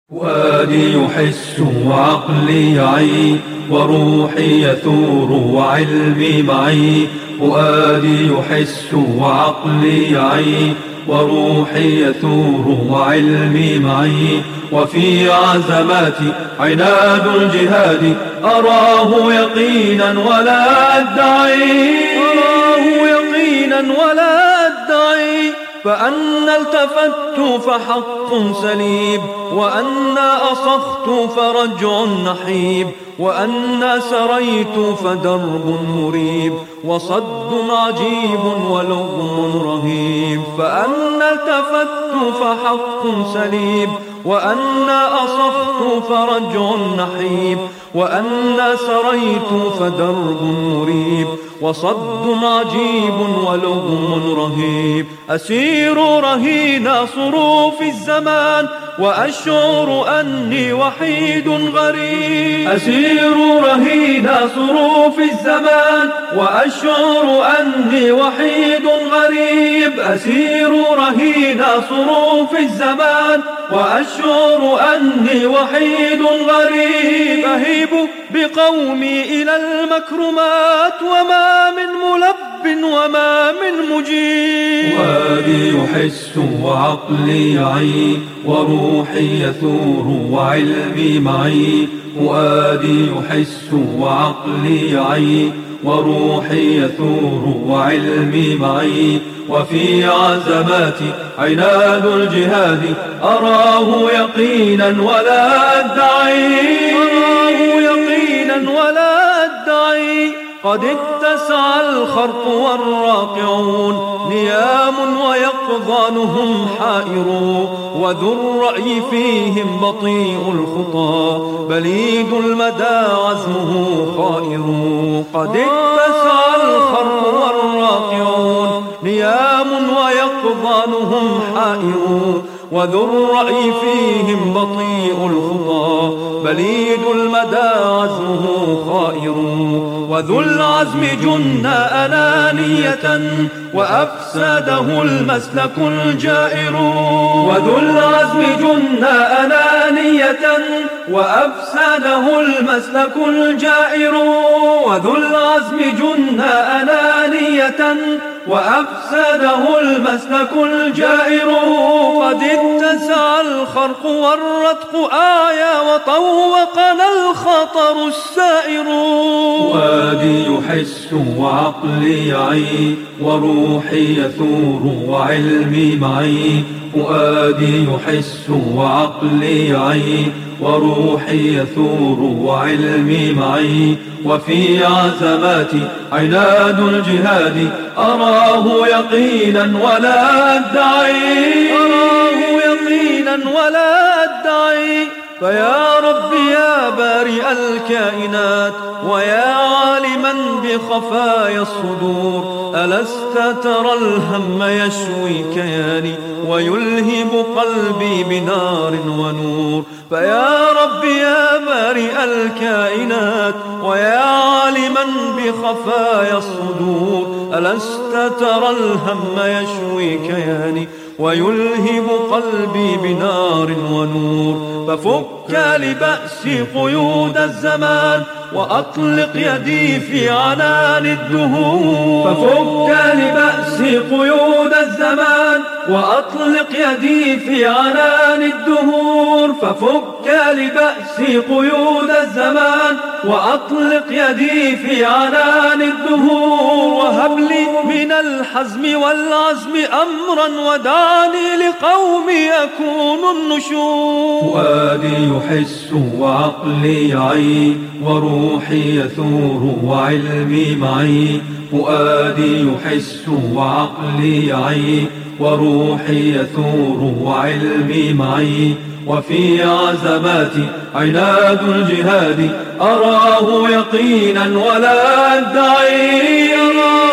فؤادي يحس وعقلي يعي وروحي يثور وعلمي معي. فؤادي يحس وعقلي يعي وروحي يثور وعلمي معي. وفي عزماتي عناد الجهاد أراه يقينا ولا أدعي. فأن التفت فحق سليب، وأن أصخت فرجع نحيب، وأن سريت فدرب مريب، وصد عجيب ولغم رهيب. فأن التفت فحق سليب، وأن أصخت فرجع نحيب، وأن سريت فدرب مريب، وصد عجيب ولغم رهيب. أسير رهين صروف الزمان وأشعر أني وحيد غريب. أسير رهين صروف الزمان وأشعر أني وحيد غريب. أسير رهين صروف الزمان وأشعر أني وحيد غريب. أهيب بقومي إلى المكرمات وما من ملب وما من مجيب. فؤادي يحس وعقلي يعي وروحي يثور وعلمي معي. فؤادي يحس وعقلي يعي وروحي يثور وعلمي معي. وفي عزماتي عناد الجهاد أراه يقينا ولا أدعي. قد اتسع الخرق والراقعون نيام ويقظانهم حائرون، وذو الرأي فيهم بطيء الخطى بليد المدى عزمه خائر. قد اتسع الخرق والراقعون نيام ويقظانهم حائرون، وذو الرأي فيهم بطيء الخطى بليد المدى عزمه خائر. وذو العزم جن أنانية وأفسده المسلك الجائر. وذو العزم جن أنانية وأفسده المسلك الجائر. وذو العزم جن أنانية وأفسده المسلك الجائر. قد اتسع الخرق والرتق آية وطوقنا الخطر السائر. فؤادي يحس وعقلي يعي وروحي يثور وعلمي معي. فؤادي يحس وعقلي يعي وروحي يثور وعلمي معي. وفي عزماتي عناد الجهاد أراه يقينا ولا أدعي. فيا رب يا بارئ الكائنات ويا عالما بخفايا الصدور، ألست ترى الهم يشوي كياني ويلهب قلبي بنار ونور. فيا رب يا بارئ الكائنات ويا عالما بخفايا الصدور، ألست ترى الهم يشوي كياني ويلهب قلبي بنار ونور. ففك لبأسي قيود الزمان وأطلق يدي في عنان الدهور. ففك لبأسي قيود الزمان وأطلق يدي في عنان الدهور. ففك لبأسي قيود الزمان وأطلق يدي في عنان الدهور. وهب لي من الحزم والعزم أمرا ودعني لقومي أكون النشور. فؤادي يحس وعقلي يعي وروحي يثور وعلمي معي. فؤادي يحس وعقلي يعي وروحي يثور وعلمي معي. وفي عزماتي عناد الجهاد أراه يقينا ولا أدعي.